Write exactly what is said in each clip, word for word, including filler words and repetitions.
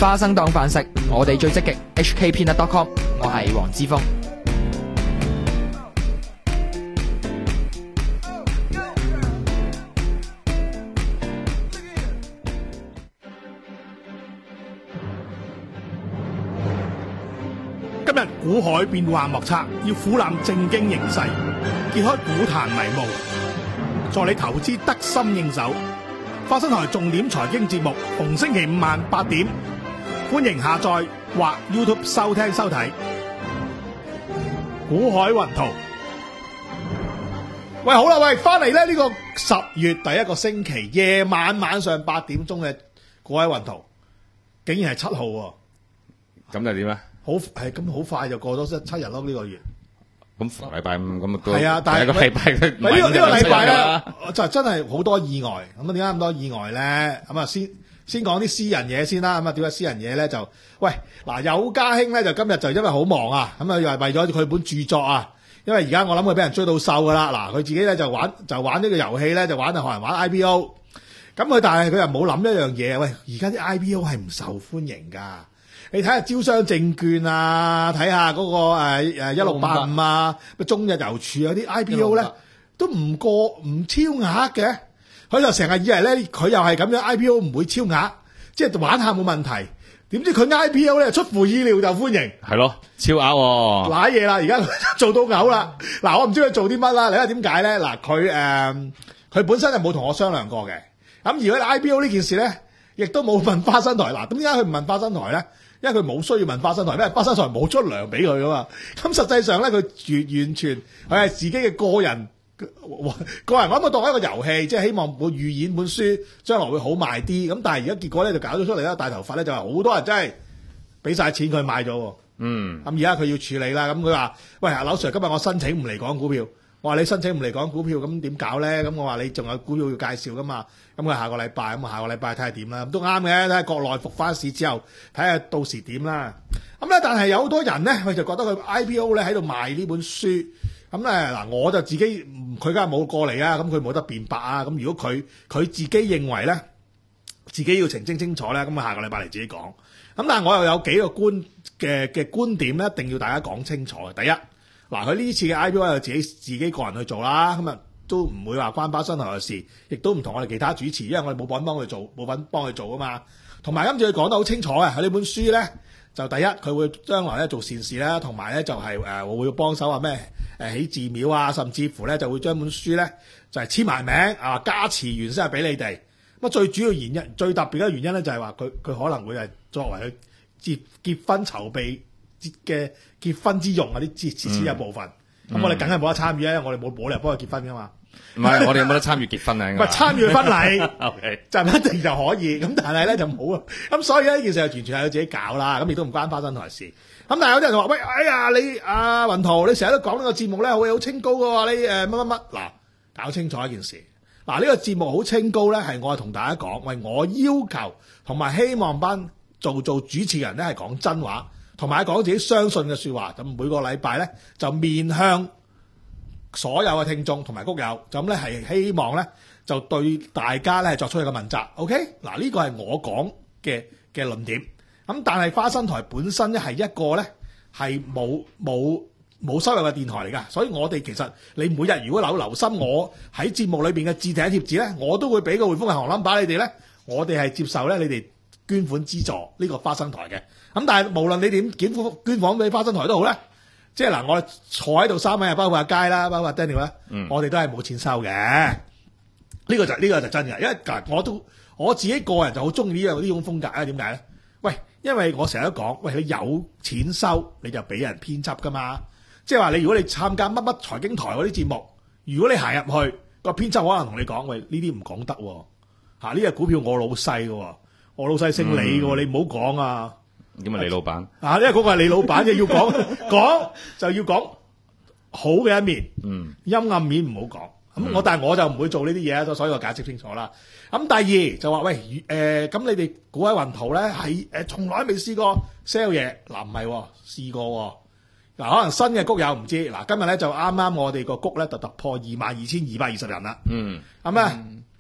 花生當飯食，我哋最積極 H K Peanut dot com， 我係黃之鋒。 今日股海變幻莫測，要俯瞰正經形勢，揭開股壇迷霧，助你投資得心應手。花生台重點財經節目，逢星期五晚八點，歡迎下載或 YouTube 收聽收睇。股海雲圖，喂，好啦，喂，翻嚟咧呢個十月第一個星期夜晚晚上八點鐘嘅股海雲圖，竟然係七號喎， 咁就點咧？ 好係咁好快就過咗七七日咯呢個月。 咁逢禮拜五咁都係啊，但係一個禮拜佢呢個呢個禮拜咧就真係好多意外。咁啊點解咁多意外咧？咁啊先先講啲私人嘢先啦。咁啊點解私人嘢咧就喂嗱，有家興咧就今日就因為好忙啊，咁啊又係為咗佢本著作啊。因為而家我諗佢俾人追到瘦噶啦。嗱，佢自己咧就玩就玩呢個遊戲咧，就玩就學人玩 I P O。咁佢但係佢又冇諗一樣嘢，喂，而家啲 I P O 係唔受歡迎噶。你睇下招商證券啊，睇下嗰個誒誒一六八五啊，中日郵儲有啲 I P O 咧都唔過唔超額嘅，佢就成日以為咧佢又係咁樣 I P O 唔會超額，即係玩下冇問題。點知佢 I P O 咧出乎意料就歡迎，係咯超額喎， 瀨嘢啦！而家做到嘔啦！嗱，我唔知佢做啲乜啦。你睇點解咧？嗱，佢誒佢本身就冇同我商量過嘅。咁而家 I P O 呢件事咧，亦都冇問花生台。嗱，咁點解佢唔問花生台咧？因為佢冇需要問花生台，因為花生台冇出糧俾佢噶嘛。咁實際上咧，佢完完全佢係自己嘅個人個人玩，我當一個遊戲，即係希望會預演本書將來會好賣啲。咁但係而家結果咧就搞咗出嚟啦，大頭髮咧就係好多人真係俾晒錢佢買咗。嗯，咁而家佢要處理啦。咁佢話：喂，阿劉 Sir，今日我申請唔嚟講股票。我話你申請唔嚟講股票，咁點搞咧？咁我話你仲有股票要介紹噶嘛？咁佢下個禮拜，咁下個禮拜睇下點啦。咁都啱嘅，睇下國內復翻市之後，睇下到時點啦。咁咧，但係有好多人咧，佢就覺得佢 I P O 咧喺度賣呢本書。咁咧嗱，我就自己佢梗係冇過嚟啊。咁佢冇得辯白啊。咁如果佢佢自己認為咧，自己要澄清清楚咧，咁啊下個禮拜嚟自己講。咁但係我又有幾個觀嘅嘅觀點咧，一定要大家講清楚嘅。第一。嗱，佢呢次嘅 I P O 係自己自己個人去做啦，咁啊都唔會話關花生台嘅事，亦都唔同我哋其他主持，因為我哋冇份幫佢做，冇份幫佢做啊嘛。同埋今次佢講得好清楚嘅，喺呢本書咧，就第一佢會將來咧做善事啦，同埋咧就係誒會幫手話咩誒起寺廟啊，甚至乎咧就會將本書咧就係簽埋名啊，加持完先係俾你哋。咁啊最主要原因、最特別嘅原因咧就係話佢佢可能會係作為佢結結婚籌備嘅結婚之用啊，啲支持一部分，咁、嗯、我哋梗係冇得參與啊！我哋冇冇理由幫佢結婚噶嘛？ 唔係，我哋有冇得參與結婚啊？ 唔係參與婚禮 ，OK， 就唔一定就可以。咁但係咧就冇啊。咁所以呢件事就完全係佢自己搞啦。咁亦都唔關花生台事。咁但係有啲人就話：喂，哎呀，你阿雲圖，你成日都講呢個節目咧，好好清高噶喎。你誒乜乜乜嗱，搞清楚一件事。嗱，呢、呢個節目好清高咧，係我係同大家講，喂，我要求同埋希望班做做主持人咧係講真話。同埋講自己相信嘅說話，咁每個禮拜咧就面向所有嘅聽眾同埋谷友，就咁咧係希望咧就對大家咧作出一個問責。OK，嗱呢個係我講嘅嘅論點。咁但係花生台本身咧係一個咧係冇冇冇收入嘅電台嚟㗎，所以我哋其實你每日如果留留心我喺節目裏邊嘅置頂貼紙咧，我都會俾個匯豐銀行 number 你哋咧，我哋係接受咧你哋捐款資助呢個花生台嘅。咁但係無論你點捐款捐款俾花生台都好咧，即係嗱，我哋坐喺度三位啊，包括阿佳啦，包括阿 Daniel 啦、嗯，我哋都係冇錢收嘅。呢、呢個就呢、呢個就真嘅，因為我都我自己個人就好中意呢樣呢種風格啊。點解咧？喂，因為我成日都講，喂，你有錢收你就俾人編輯噶嘛。即係話你如果你參加乜乜財經台嗰啲節目，如果你行入去個編輯可能同你講，喂，呢啲唔講得喎，嚇呢隻股票我老細嘅，我老細姓李嘅、嗯，你唔好講啊。 點啊，李老闆啊，因為嗰個係李老闆嘅，要講講就要講好嘅一面，嗯，陰暗面唔好講。咁、嗯、我但係我就唔會做呢啲嘢，所以我解釋清楚啦。咁第二就話喂，誒、呃，咁你哋股海雲圖咧係誒從來未試過 sell 嘢，嗱唔係試過，嗱、啊、可能新嘅谷友唔知，嗱今日咧就啱啱我哋個谷咧就突破二萬二千二百二十人啦，嗯，咁啊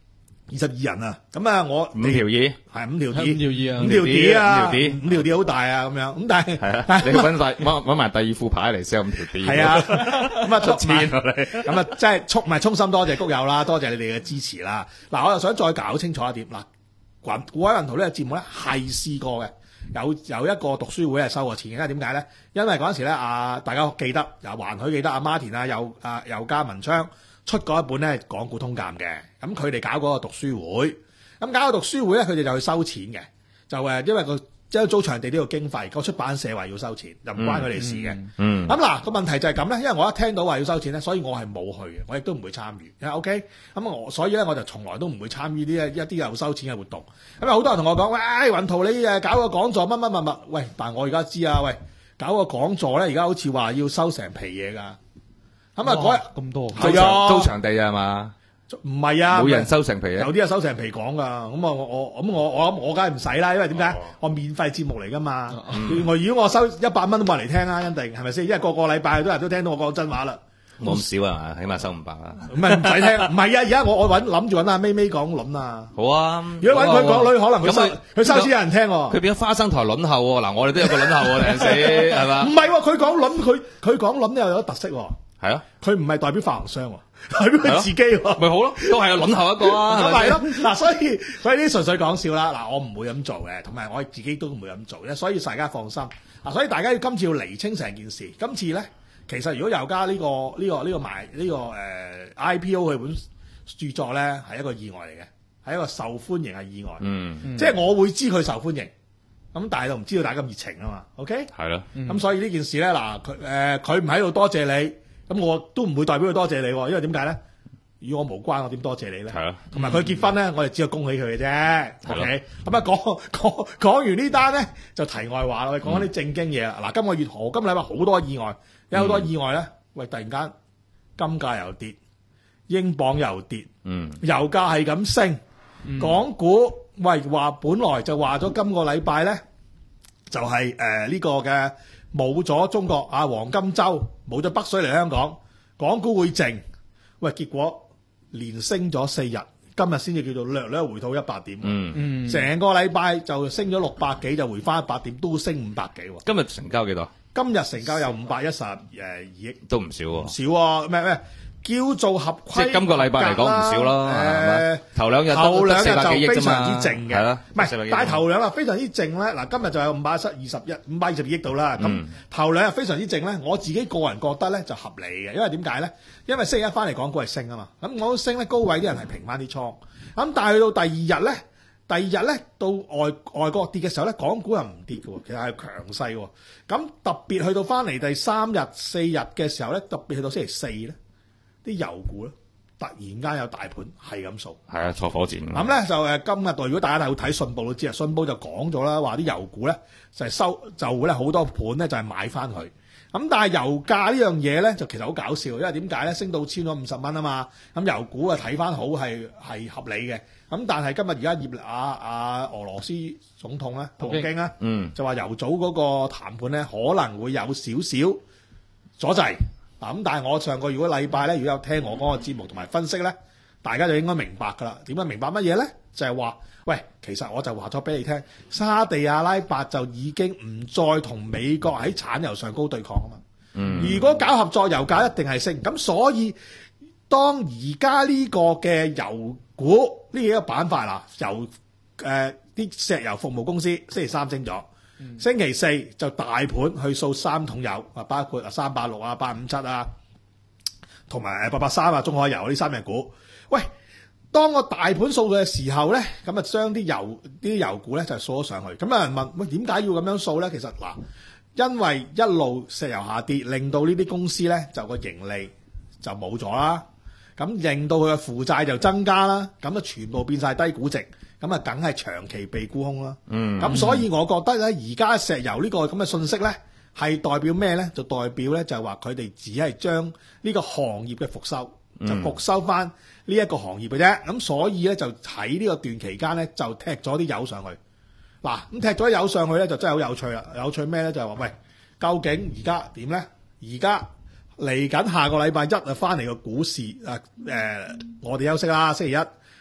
二十二人啊，咁啊我五條二， 係五條係 D， 五條 E 啊五條 D 啊， 五條 D 五條 D 好大啊，咁樣咁但係係啊，你揾晒揾揾埋第二副牌嚟 sell 五條 D。 係啊，咁啊出千啊你。 咁啊，即係衷唔係衷心多謝谷友啦，多謝你哋嘅支持啦。嗱，我又想再搞清楚一點，嗱，滾股海運圖呢個節目咧係試過嘅，有有一個讀書會係收過錢嘅，因為點解咧？因為嗰陣時咧，啊大家記得，又還許記得阿 Martin 啊，又啊又加文昌出過一本咧《港股通鑑》嘅，咁佢哋搞嗰個讀書會，咁搞個讀書會咧，佢哋就去收錢嘅，就誒因為個即係租場地都要經費，個出版社話要收錢，就唔關佢哋事嘅。 嗯， 咁嗱個問題就係咁咧，因為我一聽到話要收錢咧，所以我係冇去嘅，我亦都唔會參與。OK，咁我所以咧我就從來都唔會參與呢一一啲有收錢嘅活動。咁啊好多人同我講，喂，雲圖你誒搞個講座乜乜乜乜，喂，但係我而家知啊，喂，搞個講座咧，而家好似話要收成皮嘢㗎。咁啊嗰日咁多， 係啊租場地啊嘛， 唔係啊， 每人收成皮啊。 有啲係收成皮講㗎，咁啊我我咁我我諗我梗係唔使啦，因為點解？ 哦我免費節目嚟㗎嘛。 嗯我如果我收一百蚊都冇人嚟聽啊，一定係咪先？因為個個禮拜都人都聽到我講真話啦。 冇咁少啊嘛，起碼收五百啦。 唔係唔使聽，唔係啊！而家我我揾諗住揾阿咪咪講輪啊。 好啊， 如果揾佢講女，可能佢收咁佢收錢有人聽喎。 佢變咗花生台輪候喎。嗱，我哋都有個輪候喎，有陣時係嘛唔？係喎，佢講輪，佢佢講輪又有特色喎。 係啊， 佢唔係代表發行商喎，代表佢自己喎。 咪好咯，都係有輪候一個啊，係咪先？ 咁咪咯，嗱，所以所以呢啲純粹講笑啦。嗱，我唔會咁做嘅，同埋我自己都唔會咁做嘅，所以大家放心。嗱，所以大家要今次要釐清成件事。今次咧，其實如果油加呢個呢個呢個賣呢個誒 I P O 佢本著作咧，係一個意外嚟嘅，係一個受歡迎嘅意外。 嗯， 即係我會知佢受歡迎，咁但係就唔知道大家咁熱情啊嘛。OK， 係咯， 咁、所以呢件事咧，嗱佢誒佢唔喺度多謝你，咁我都唔會代表佢多謝你喎，因為點解咧？與我無關，我點多謝你咧？ 係咯， 同埋佢結婚咧，我哋只係恭喜佢嘅啫。 係咯 OK，咁啊講講講完呢單咧，就題外話啦，我哋講緊啲正經嘢啦。嗱、今個月何今禮拜好多意外，有好多意外咧。喂，突然間金價又跌，英鎊又跌， 嗯， 油價係咁升，港股喂話本來就話咗今個禮拜咧，就係誒呢個嘅冇咗中國啊黃金週，冇咗北水嚟香港，港股會靜。喂，結果連升咗四日，今日先至叫做略略回吐一百點。 嗯， 嗯， 成個禮拜就升咗六百幾，就回翻一百點，都升五百幾喎。 今日成交幾多？ 今日成交有五百一十誒二億， 都唔少喎。 少喎咩咩？叫做合規， 即係今個禮拜嚟講唔少啦，係嘛誒？ 頭兩日頭兩日四百幾億就非啫嘛常之靜嘅， 係啦， 唔係四百幾億但係頭兩日非常之靜咧。嗱，今日就有五百一十二十一五百二十二億度啦。咁、 嗯頭兩日非常之靜咧，我自己個人覺得咧就合理嘅，因為點解咧？因為星期一翻嚟港股係升啊嘛，咁我升咧高位啲人係平翻啲倉，咁但係去到第二日咧，第二日咧到外外國跌嘅時候咧，港股又唔跌嘅喎，其實係強勢喎。咁特別去到翻嚟第三日四日嘅時候咧，特別去到星期四咧。啲油股咧，突然間有大盤係咁掃， 係啊，坐火箭。 咁咧就誒今日如果大家睇睇信報都知啊，信報就講咗啦，話啲油股咧就係收就會咧好多盤咧就係買翻佢。咁但係油價呢樣嘢咧就其實好搞笑，因為點解咧升到穿咗五十蚊啊嘛，咁油股啊睇翻好係係合理嘅。咁但係今日而家葉阿阿俄羅斯總統咧普京咧， 嗯， 就話油組嗰個談判咧可能會有少少阻滯。嗱咁，但係我上個如果禮拜咧，如果有聽我嗰個節目同埋分析咧，大家就應該明白㗎啦。點解明白乜嘢咧？就係話，喂，其實我就話咗俾你聽，沙地阿拉伯就已經唔再同美國喺產油上高對抗啊嘛。 嗯， 如果搞合作，油價一定係升。咁所以當而家呢個嘅油股呢幾個板塊啦，油誒啲、呃、石油服務公司星期三升咗。星期四就大盤去掃三桶油，啊包括啊三八六啊、八五七啊，同埋誒八八三啊、中海油呢三隻股。喂，當個大盤掃嘅時候咧，咁啊將啲油啲油股咧就掃咗上去。咁有人問：喂，點解要咁樣掃咧？其實嗱，因為一路石油下跌，令到呢啲公司咧就個盈利就冇咗啦。咁令到佢嘅負債就增加啦，咁啊全部變晒低估值，咁啊梗係長期被沽空啦。 嗯， 咁所以我覺得咧，而家石油呢個咁嘅信息咧，係代表咩咧？就代表咧就係話佢哋只係將呢個行業嘅復收，就復收翻呢一個行業嘅啫。咁所以咧就喺呢個段期間咧就踢咗啲油上去。嗱，咁踢咗啲油上去咧就真係好有趣啦！有趣咩咧？就係話喂，究竟而家點咧？而家嚟緊下個禮拜一啊，翻嚟個股市啊誒、呃，我哋休息啦。星期一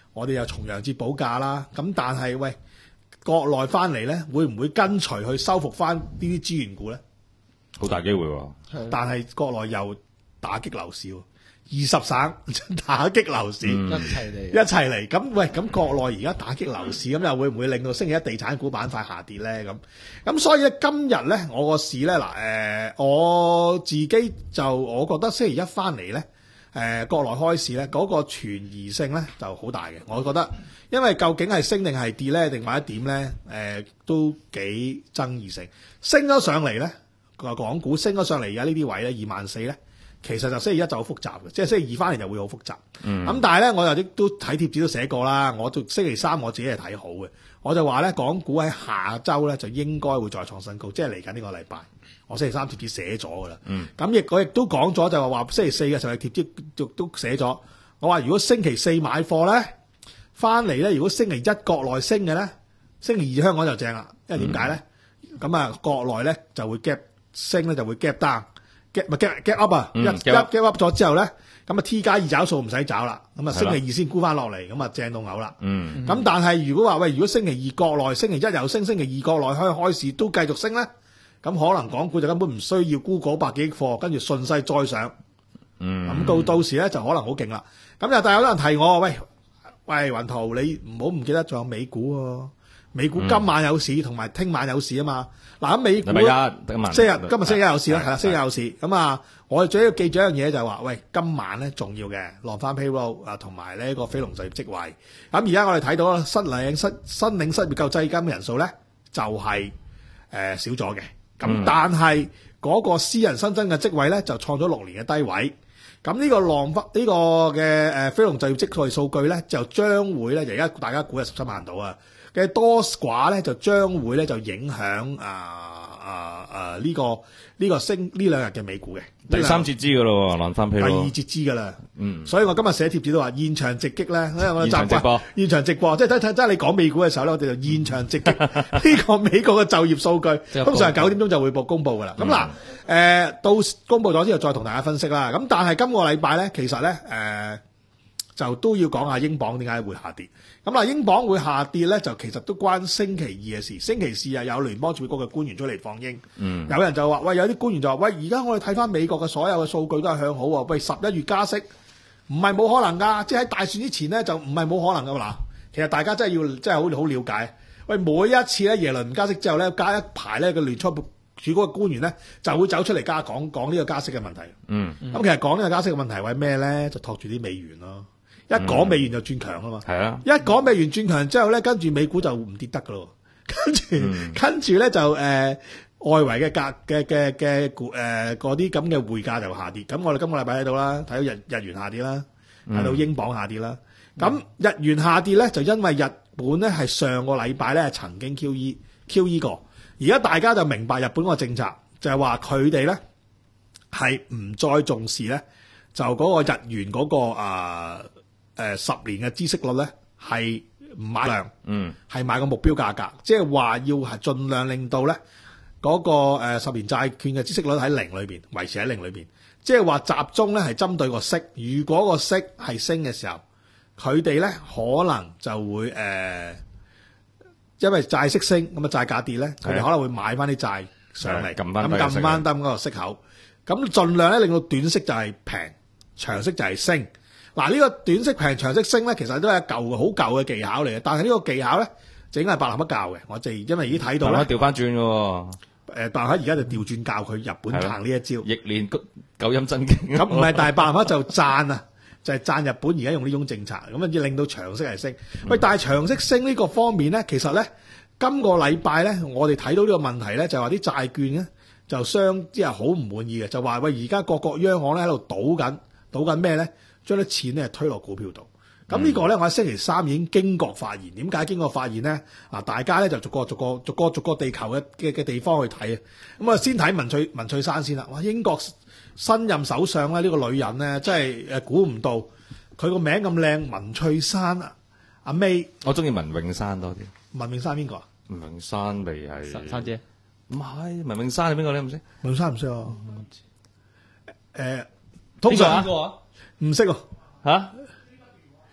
我哋又重陽節補假啦。咁但係喂，國內翻嚟咧，會唔會跟隨去收復翻呢啲資源股咧？ 好大機會喎。 但係國內又打擊樓市喎，二十省打擊樓市， 嗯一齊嚟， 一齊嚟。咁喂，咁國內而家打擊樓市，咁又會唔會令到星期一地產股板塊下跌咧？咁咁所以咧，今日咧，我個市咧嗱，誒，我自己就我覺得星期一翻嚟咧，誒，國內開市咧，嗰個傳疑性咧就好大嘅。我覺得，因為究竟係升定係跌咧，定或者點咧？誒，都幾爭議性。升咗上嚟咧，個港股升咗上嚟，而家呢啲位咧，二萬四咧。其實就星期一就好複雜嘅，即係星期二翻嚟就會好複雜。咁、嗯、但係咧，我又亦都睇貼紙都寫過啦。我就星期三我自己係睇好嘅，我就話咧，港股喺下週咧就應該會再創新高，即係嚟緊呢個禮拜。我星期三貼紙寫咗㗎啦。咁亦、嗯、我亦都講咗，就話話星期四嘅時候貼紙亦都寫咗。我話如果星期四買貨咧，翻嚟咧，如果星期一國內升嘅咧，星期二香港就正啦。因為點解咧？咁啊、嗯，國內咧就會 gap 升咧，就會 gap down。get 咪 get get up 啊！一一 get up 咗之後咧，咁啊 T 加二找數唔使找啦，咁啊星期二先沽翻落嚟，咁啊正到嘔啦。嗯，咁但係如果話喂，如果星期二國內，星期一又升，星期二國內開開市都繼續升咧，咁可能港股就根本唔需要沽嗰百幾億貨，跟住順勢再上。嗯，咁到到時咧就可能好勁啦。咁又但係有人提我，喂喂雲圖，你唔好唔記得仲有美股喎。美股今晚有市，同埋聽晚有市啊嘛。嗱，咁美股禮拜一今晚， 星期今日星期一有市啦，係啦，星期一有市。咁啊，我哋最要記住一樣嘢就係話，喂，今晚咧重要嘅落翻 payroll 啊，同埋呢個非農就業職位。咁而家我哋睇到新領失新領失業救濟金嘅人數咧，就係、是、誒、呃、少咗嘅。咁、嗯、但係嗰個私人新增嘅職位咧，就創咗六年嘅低位。咁呢個浪呢、這個嘅誒非農就業職位數據咧，就將會咧，而家大家估係十七萬到啊。嘅多寡咧就將會咧就影響啊啊啊呢個呢、這個升呢兩日嘅美股嘅第三節資噶咯，浪翻批第二節資噶啦，嗯，所以我今日寫貼紙都話現場直擊咧，因為我習慣現場直播，即係睇睇真係你講美股嘅時候咧，我哋就現場直擊呢個美國嘅就業數據，通常係九點鐘就會報公佈噶啦。咁嗱、嗯，誒、呃、到公佈咗之後再同大家分析啦。咁但係今個禮拜咧，其實咧誒。呃就都要講下英鎊點解會下跌。咁嗱，英鎊會下跌咧，就其實都關星期二嘅事。星期四啊，有聯邦儲備局嘅官員出嚟放鷹。嗯，有人就話：喂，有啲官員就話：喂，而家我哋睇翻美國嘅所有嘅數據都係向好喎。喂，十一月加息唔係冇可能㗎，即係喺大選之前咧就唔係冇可能㗎嗱。其實大家真係要真係好好了解。喂，每一次咧耶倫加息之後咧，加一排咧個聯儲儲局嘅官員咧就會走出嚟加講講呢個加息嘅問題。嗯，咁、嗯、其實講呢個加息嘅問題為咩咧？就托住啲美元咯。一講美元就轉強啊嘛，係啊！一講美元轉強之後咧，跟住美股就唔跌得噶咯，跟住、嗯、跟住咧就誒、呃、外圍嘅價嘅嘅嘅誒嗰啲咁嘅匯價就下跌。咁我哋今個禮拜睇到啦，睇到日日元下跌啦，睇到英鎊下跌啦。咁、嗯、日元下跌咧，就因為日本咧係上個禮拜咧曾經 Q E Q E 過，而家大家就明白日本個政策就係話佢哋咧係唔再重視咧，就嗰個日元嗰、嗰個啊。呃誒、呃、十年嘅孳息率咧係唔買量，嗯，係買個目標價格，即係話要係盡量令到咧嗰、那個、呃、十年債券嘅孳息率喺零裏邊維持喺零裏邊，即係話集中咧係針對個息。如果個息係升嘅時候，佢哋咧可能就會誒、呃，因為債息升咁啊債價跌咧，佢哋可能會買翻啲債上嚟，咁撳翻低嗰個息口，咁盡量咧令到短息就係平，長息就係升。嗱，呢個短息平長息升咧，其實都係一舊嘅好舊嘅技巧嚟嘅。但係呢個技巧咧，就應該係伯南克教嘅。我哋因為已經睇到咧， 調翻轉嘅。誒，伯南克而家就調轉教佢日本行呢一招，逆練九陰真經。咁唔係，但係伯南克就讚啊，就係、是、讚日本而家用呢種政策，咁啊要令到長息係升。喂、嗯，但係長息升呢個方面咧，其實咧今個禮拜咧，我哋睇到呢個問題咧，就係話啲債券咧就相即係好唔滿意嘅，就話喂而家各國央行咧喺度賭緊，賭緊咩咧？將啲錢咧推落股票度，咁呢個咧我喺星期三已經經過發現。點解經過發現咧？啊，大家咧就逐個逐個逐個逐個地球嘅嘅嘅地方去睇啊。咁啊，先睇文翠文翠珊先啦。哇，英國新任首相咧呢個女人咧，真係誒估唔到佢個名咁靚，文翠珊啊，阿 May。我中意文詠珊多啲。文詠珊邊個啊？文詠珊咪係珊姐？唔係，文詠珊係邊個咧？唔識？文詠珊唔識啊？誒，通常邊個啊？唔識喎嚇？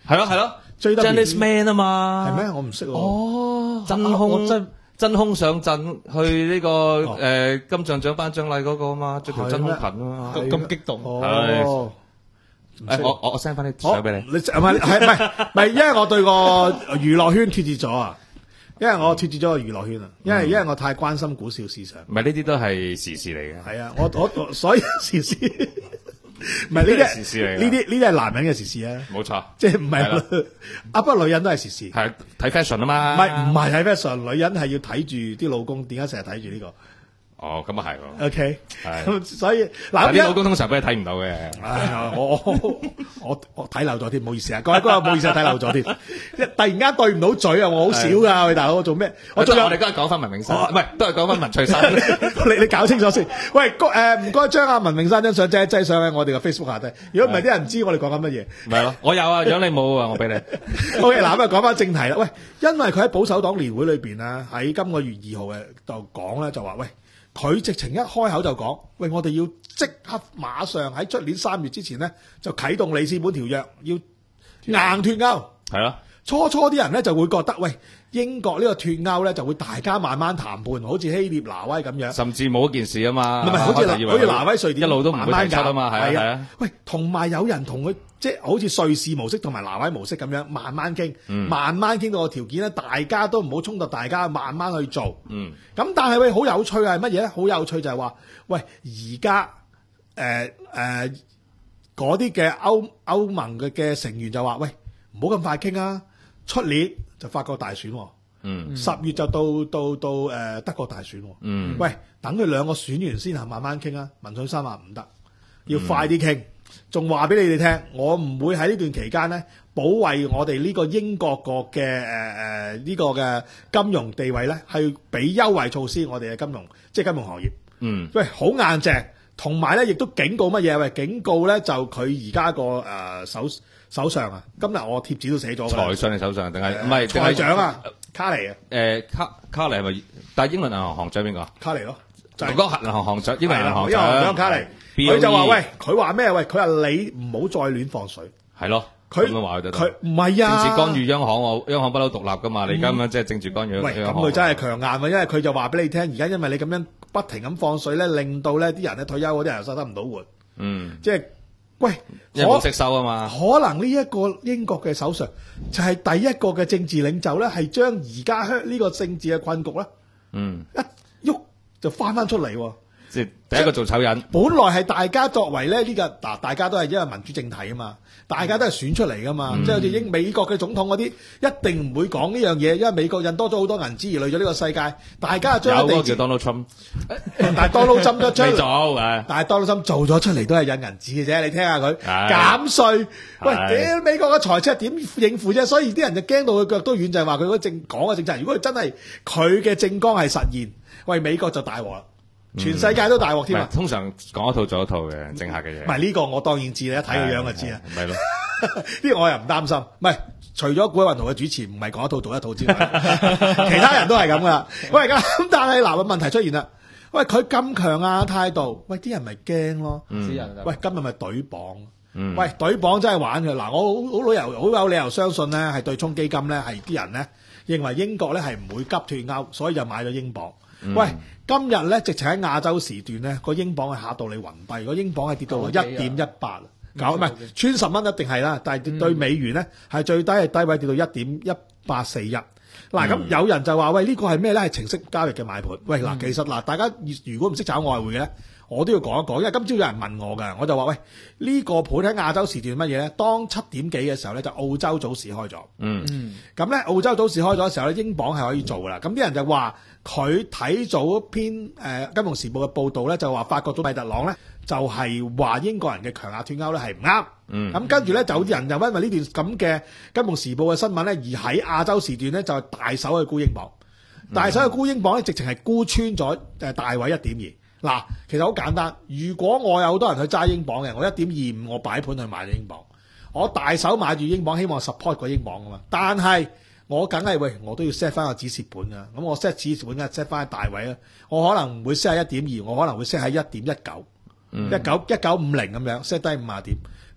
係咯係咯 ，J W Janice Man 啊嘛， 係咩？我唔識喎。 哦，真空真真空上陣去呢個誒金像獎頒獎禮嗰個啊嘛，着條真空裙啊嘛， 咁激動。 哦， 誒我我我 send 翻啲相俾你。 你唔係係唔係唔係，因為我對個娛樂圈脫節咗啊。因為我脫節咗個娛樂圈啊，因為、嗯、因為我太關心股票市場。 唔係呢啲都係時事嚟嘅。係啊，我我我所以時事唔係呢啲時事嚟。 呢啲呢啲係男人嘅時事啊。 冇錯， 即係唔係啊？不過女人都係時事。 係睇 fashion 啊嘛。 唔係唔係睇 fashion，女人係要睇住啲老公點解成日睇住呢個。 哦，咁啊係喎。 O K， 係， 所以嗱啲老公通常俾你睇唔到嘅。 唉，我我我我睇漏咗添，唔好意思啊，各位嗰日唔好意思啊，睇漏咗添，突然間對唔到嘴啊，我好少噶，喂大佬，我做咩？我仲有我哋今日講翻文詠珊，唔係都係講翻文翠珊。 你你搞清楚先。喂，誒唔該將阿文詠珊張相擠一擠上喺我哋嘅 Facebook 下低。如果唔係啲人唔知我哋講緊乜嘢。 唔係咯，我有啊，如果你冇啊，我俾你。 O K，嗱咁啊講翻正題啦。喂，因為佢喺保守黨年會裏邊啊，喺今個月二號嘅就講咧，就話喂。佢直情一開口就講，喂，我哋要即刻馬上喺出年三月之前咧，就啟動里斯本條約，要硬脱歐。 係咯，初初啲人咧就會覺得，喂，英國呢個脱歐咧就會大家慢慢談判，好似希臘、挪威咁樣， 甚至冇一件事啊嘛。 唔係，好似好似挪威、瑞典一路都唔會提出啊嘛，係啊係啊。 喂，同埋有人同佢即係好似瑞士模式同埋挪威模式咁樣，慢慢傾， 嗯、 慢慢傾到個條件咧，大家都唔好衝突，大家慢慢去做。 嗯。 咁但係喂，好有趣係乜嘢咧？好有趣就係話，喂，而家誒誒嗰啲嘅歐歐盟嘅嘅成員就話，喂，唔好咁快傾啊！出年就法國大選， 嗯， 十月就到到到誒、呃、德國大選， 嗯， 喂，等佢兩個選完先，係慢慢傾啊！文翠珊話唔得，要快啲傾，仲話俾你哋聽，我唔會喺呢段期間咧保衛我哋呢個英國國嘅誒誒呢個嘅金融地位咧，係俾優惠措施我哋嘅金融，即係金融行業， 嗯， 喂，好硬淨，同埋咧亦都警告乜嘢？喂，警告咧就佢而家個誒手。手上啊！今日我貼紙都寫咗㗎。財相你手上定係唔係？ 財長啊，卡尼啊。 誒卡卡尼係咪？但係英倫銀行行長邊個？ 卡尼咯，就係嗰個銀行行長，英倫銀行長卡尼。佢就話：喂，佢話咩？喂，佢話你唔好再亂放水。 係咯， 佢咁樣話佢得。 佢唔係啊！ 政治干預央行，我央行不嬲獨立㗎嘛。你而家咁樣即係政治干預。 喂，咁佢真係強硬喎，因為佢就話俾你聽，而家因為你咁樣不停咁放水咧，令到咧啲人咧退休嗰啲人收得唔到活。 嗯。 即係。喂， 因為冇息收啊嘛， 可能呢一個英國嘅首相就係第一個嘅政治領袖咧，係將而家呢個政治嘅困局咧， 嗯， 一喐就翻翻出嚟。 即係第一個做醜人。 本來係大家作為咧呢個嗱，大家都係因為民主政體啊嘛，大家都係選出嚟噶嘛，即係好似英美國嘅總統嗰啲，一定唔會講呢樣嘢，因為美國印多咗好多銀紙而累咗呢個世界，大家將有個叫 Donald Trump， 但係 Donald Trump 都將做， 但係 Donald Trump 做咗出嚟都係印銀紙嘅啫，你聽下佢減稅，喂，屌美國嘅財赤點應付啫？所以啲人就驚到佢腳都軟，就係話佢嗰政講嘅政策，如果佢真係佢嘅政綱係實現，喂，美國就大鑊啦。全世界都大鑊添啊！ 通常講一套做一套嘅政客嘅嘢。 唔係呢個我當然知啦，一睇個樣就知啦。 係咯， 呢個我又唔擔心。唔係除咗古偉雲同嘅主持唔係講一套做一套之外，其他人都係咁噶。喂，咁但係嗱個問題出現啦。喂，佢咁強硬態度，喂啲人咪驚咯。 嗯、 喂，今日咪懟磅。嗯、喂，懟磅真係玩嘅。嗱，我好好理由好有理由相信咧，係對沖基金咧係啲人咧認為英國咧係唔會急脫歐，所以就買咗英鎊。嗯、喂，今日咧直情喺亞洲時段咧，個英鎊係嚇到你暈低，個英鎊係跌到落一點一八，搞唔係穿十蚊一定係啦，但係對美元咧係最低係低位跌到一點一八四一。嗱，咁有人就話喂，呢個係咩咧？係程式交易嘅買盤。喂，嗱，其實嗱，大家如果唔識炒外匯嘅咧，我都要講一講，因為今朝有人問我㗎，我就話喂，呢個盤喺亞洲時段乜嘢咧？當七點幾嘅時候咧，就澳洲早市開咗。 嗯， 咁咧澳洲早市開咗嘅時候咧，英鎊係可以做㗎啦。咁啲人就話佢睇咗篇誒《金融時報》嘅報導咧，就話法國總統米特朗咧就係話英國人嘅強硬脫歐咧係唔啱。嗯，咁跟住咧就有啲人就因為呢段咁嘅《金融時報》嘅新聞咧，而喺亞洲時段咧就大手去沽英鎊，大手去沽英鎊咧，直情係沽穿咗誒大位一點二。嗱，其實好簡單。如果我有好多人去揸英鎊嘅，我一點二五我擺盤去買咗英鎊，我大手買住英鎊，希望 support 個英鎊噶嘛。但係我梗係喂，我都要 set 翻個止蝕盤㗎。咁我 set 止蝕盤嘅 set 翻喺大位啊。我可能唔會 set 喺一點二，我可能會 set 喺一點一九，一九一九五零咁樣 set 低五十點。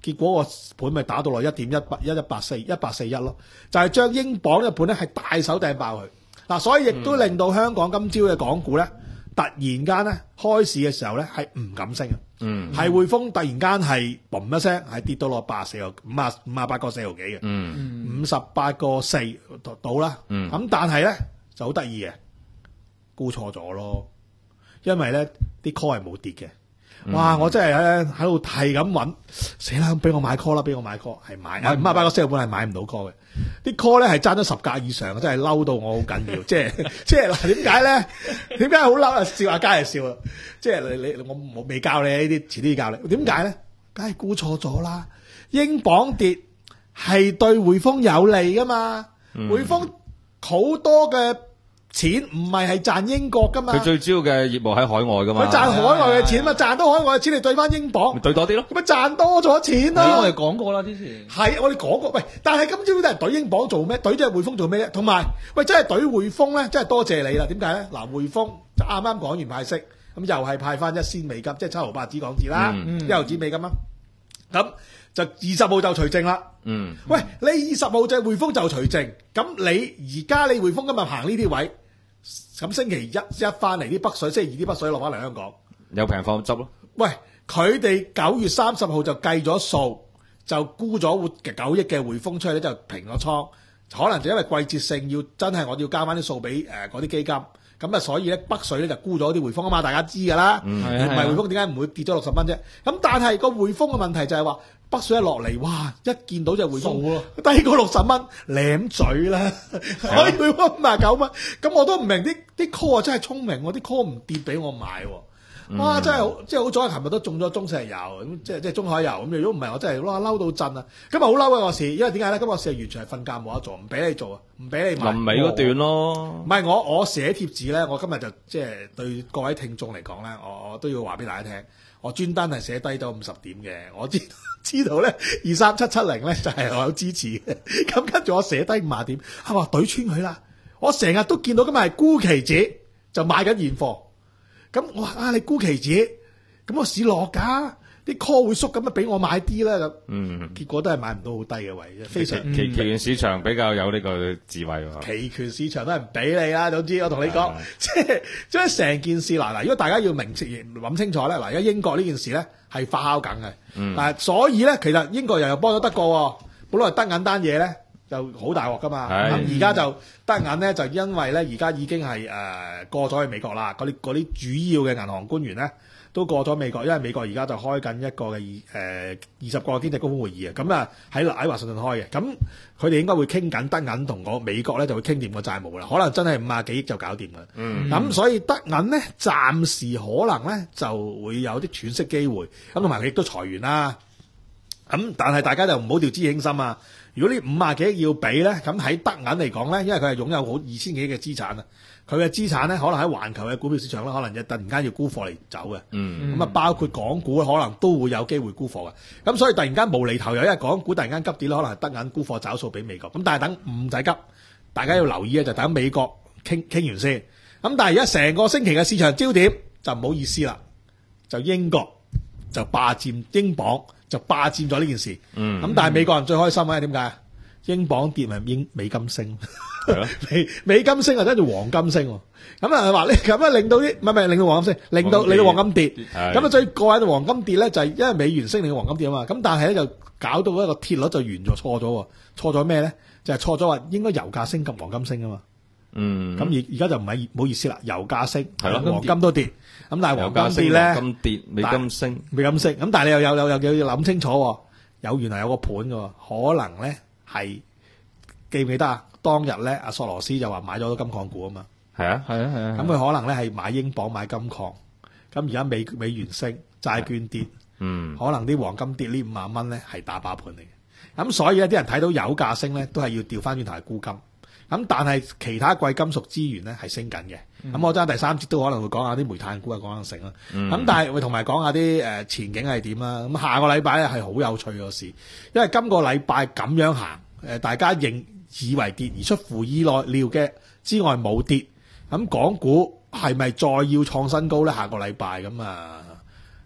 結果個盤咪打到落一點一八一一八四一八四一咯，就係、是、將英鎊嘅盤咧係大手掟爆佢嗱，所以亦都令到香港今朝嘅港股咧突然間咧開市嘅時候咧係唔敢升嘅，嗯，係匯豐突然間係嘣一聲係跌到落八十四個五啊五啊八個四毫幾嘅，嗯，五十八個四到啦，嗯，咁但係咧就好得意嘅，沽錯咗咯，因為咧啲 call 係冇跌嘅。哇！我真係喺喺度係咁揾，死啦！俾我買 call 啦，俾我買 call 係買，五啊八個四毫半係買唔到 call 嘅。啲 call 咧係爭咗十格以上，真係嬲到我好緊要。即係即係嗱，點解咧？點解好嬲啊？笑下街係笑啊！即係你你我我未教你呢啲，遲啲教你。點解咧？梗係估錯咗啦！英鎊跌係對匯豐有利噶嘛？嗯、匯豐好多嘅錢唔係係賺英國噶嘛？ 佢最主要嘅業務喺海外噶嘛？ 佢賺海外嘅錢嘛，賺到海外嘅錢嚟兌翻英鎊， 咪兌多啲咯？ 咁咪賺多咗錢咯？ 我哋講過啦，之前係我哋講過，喂！但係今朝啲人兌英鎊做咩？兌即係匯豐做咩咧？同埋，喂，真係兌匯豐咧，真係多謝你啦！點解咧？嗱，匯豐就啱啱講完派息，咁又係派翻一仙美金，即係七毫八紙港紙啦，嗯、一毫紙美金啊！咁就二十號就除淨啦。嗯，喂，你二十號就匯豐就除淨，咁你而家你匯豐今日行呢啲位？咁星期一一翻嚟啲北水，星期二啲北水落翻嚟香港， 有平放執咯。 喂，佢哋九月三十號就計咗數，就沽咗九億嘅匯豐出去咧，就平咗倉。可能就因為季節性要真係我要交翻啲數俾誒嗰啲基金，咁啊所以咧北水咧就沽咗啲匯豐啊嘛，大家知㗎啦。唔係匯豐點解唔會跌咗六十蚊啫？咁但係個匯豐嘅問題就係話北水一落嚟，哇！一見到就匯豐低過六十蚊，舐嘴啦，可以匯豐五啊九蚊。咁我都唔明啲啲 call 啊真係聰明喎，啲 call 唔跌俾我買喎。哇！嗯、真係好，即係好彩，琴日都中咗中石油，咁即係即係中海油咁。如果唔係，我真係哇嬲到震啊！今日好嬲啊！個市，因為點解咧？今日個市係完全係瞓覺冇得做，唔俾你做啊，唔俾你買。 臨尾嗰段咯。 唔係我我寫貼紙咧，我今日就即係對各位聽眾嚟講咧，我我都要話俾大家聽，我專登係寫低咗五十點嘅，我知知道咧二三七七零咧就係我有支持嘅。咁跟住我寫低五十點，係話懟穿佢啦。我成日都見到今日係沽期指就買緊現貨。咁我話啊，你沽期指，咁我市落㗎，啲 call 會縮，咁啊俾我買啲啦咁。嗯，結果都係買唔到好低嘅位，非常。 期期權市場比較有呢個智慧喎。 期權市場都係唔俾你啦，總之我同你講，即係將成件事嗱嗱，如果大家要明諗清楚咧，嗱而家英國呢件事咧係發酵緊嘅。嗯。但係所以咧，其實英國人又幫咗德國，本來德銀單嘢咧。就好大鑊噶嘛，咁而家就德銀咧就因為咧而家已經係誒、呃、過咗去美國啦，嗰啲嗰啲主要嘅銀行官員咧都過咗美國，因為美國而家就開緊一個嘅誒二十個經濟高峰會議啊，咁啊喺喺華盛頓開嘅，咁佢哋應該會傾緊德銀同個美國咧就會傾掂個債務啦，可能真係五啊幾億就搞掂㗎，咁、嗯、所以德銀咧暫時可能咧就會有啲喘息機會，咁同埋佢亦都裁員啦，咁但係大家就唔好掉以輕心啊！如果呢五啊幾億要俾咧，咁喺德銀嚟講咧，因為佢係擁有好二千幾億嘅資產啊，佢嘅資產咧可能喺環球嘅股票市場咧，可能就突然間要沽貨嚟走嘅。嗯，咁啊包括港股可能都會有機會沽貨嘅。咁所以突然間無厘頭有一日港股突然間急跌咧，可能係德銀沽貨找數俾美國。咁但係等唔使急，大家要留意咧，就等美國傾傾完先。咁但係而家成個星期嘅市場焦點就唔好意思啦，就英國就霸佔英鎊。就霸佔咗呢件事，咁、嗯、但係美國人最開心嘅點解？英鎊跌咪英美金升，美美金升啊，跟住黃金升，咁啊話咧咁啊令到啲唔係唔係令到黃金升，令到令到黃金跌，咁啊最過癮黃金跌咧就係因為美元升令到黃金跌啊嘛，咁但係咧就搞到一個鐵律就完咗錯咗，錯咗咩咧？就係錯咗話應該油價升及黃金升啊嘛。嗯，咁而而家就唔係唔好意思啦，油價升，係咯，黃金都跌，咁但係黃金跌咧， 黃金跌，美金升， 美金升，咁但係你又有有有有要諗清楚，有原來有個盤嘅，可能咧係記唔記得啊？當日咧阿索羅斯就話買咗好多金礦股啊嘛， 係啊係啊係啊， 咁佢可能咧係買英鎊買金礦，咁而家美美元升，債券跌，嗯，可能啲黃金跌呢五萬蚊咧係打靶盤嚟嘅，咁所以咧啲人睇到油價升咧，都係要調翻轉頭係沽金。咁但係其他貴金屬資源咧係升緊嘅，咁、嗯、我真係第三節都可能會講下啲煤炭股嘅可能性啦。咁、嗯、但係會同埋講下啲誒前景係點啦。咁下個禮拜咧係好有趣個事，因為今個禮拜咁樣行，誒大家認以為跌而出乎意料嘅之外冇跌，咁港股係咪再要創新高咧？下個禮拜咁啊，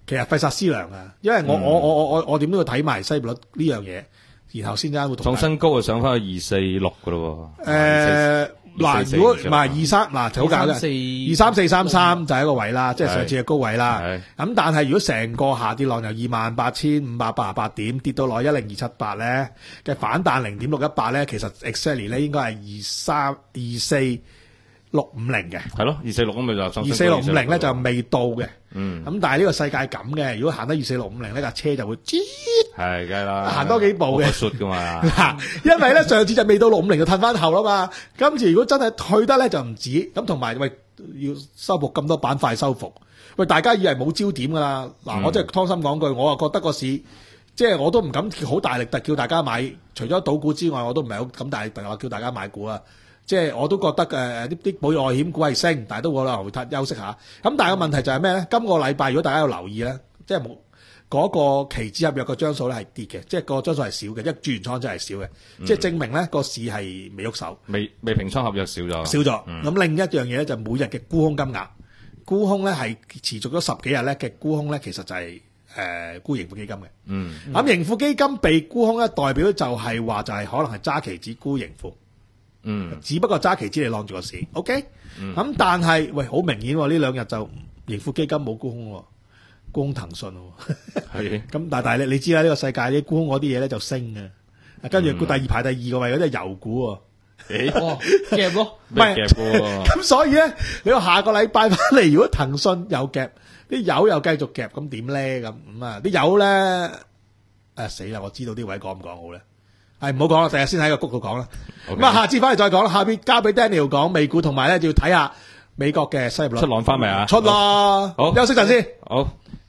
其實費煞思量啊，因為我、嗯、我我我我我點都要睇埋西部率呢樣嘢，然後先至會創新高就上翻去二四六噶咯喎。 誒嗱，如果唔係二三嗱，好搞嘅，二三四三三就係一個位啦，即係上次嘅高位啦。咁但係如果成個下跌浪由二萬八千五百八十八點跌到落一零二七八咧嘅反彈零點六一八咧，其實 exactly 咧應該係二三二四六五零嘅。係咯，二四六咁咪就二四六五零咧就未到嘅。 嗯。 咁但係呢個世界咁嘅，如果行得二四六五零呢架車就會吱。 係，梗係啦。行多幾步嘅。 suit 噶嘛。 嗱，因為咧上次就未到六五零就褪翻後啦嘛，今次如果真係去得咧就唔止，咁同埋喂要收復咁多板塊收復，喂大家以為冇焦點噶啦，嗱、嗯、我真係湯心講句，我啊覺得個市，即係我都唔敢好大力特叫大家買，除咗賭股之外，我都唔係好咁大力特話叫大家買股啊。即係我都覺得誒啲啲保外險股係升，但係都可能會休息下。咁但係個問題就係咩咧？今個禮拜如果大家有留意咧，即係冇嗰個期指合約個張數咧係跌嘅，即係個張數係少嘅，因為轉完倉真係少嘅，嗯、即係證明咧個市係未喐手， 未未平倉合約少咗， 少咗。咁、嗯、另一樣嘢咧就每日嘅沽空金額，沽空咧係持續咗十幾日咧嘅沽空咧，其實就係、是、誒、呃、沽盈富基金嘅。 嗯， 咁盈富基金被沽空咧，代表就係話就係可能係揸期指沽盈富。 嗯， 只不過揸期指嚟晾住個市 ，OK？咁、 嗯、但係喂，好明顯呢兩日就盈富基金冇沽空喎，沽空騰訊喎。係。咁但係你你知啦，呢、這個世界啲沽空嗰啲嘢咧就升嘅，跟住第二排第二個位嗰啲係油股喎。 誒、哦，夾咯， 唔係咁所以咧，你話下個禮拜翻嚟，如果騰訊有夾，啲油又繼續夾，咁點咧？咁咁啊，啲油咧，誒死啦！我知道啲位講唔講好咧？係唔好講啦，第日先喺個谷度講啦。咁、okay. 啊，下次翻嚟再講啦。下邊交俾 Daniel 講美股，同埋咧就要睇下美國嘅失業率出浪翻未啊？ 出啦，好，休息陣先。 好，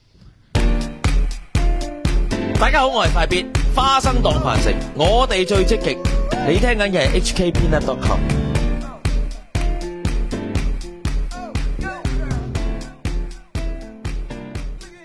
大家好，我係快必花生當飯食，我哋最積極。你聽緊嘅係 H K Peanut dot com。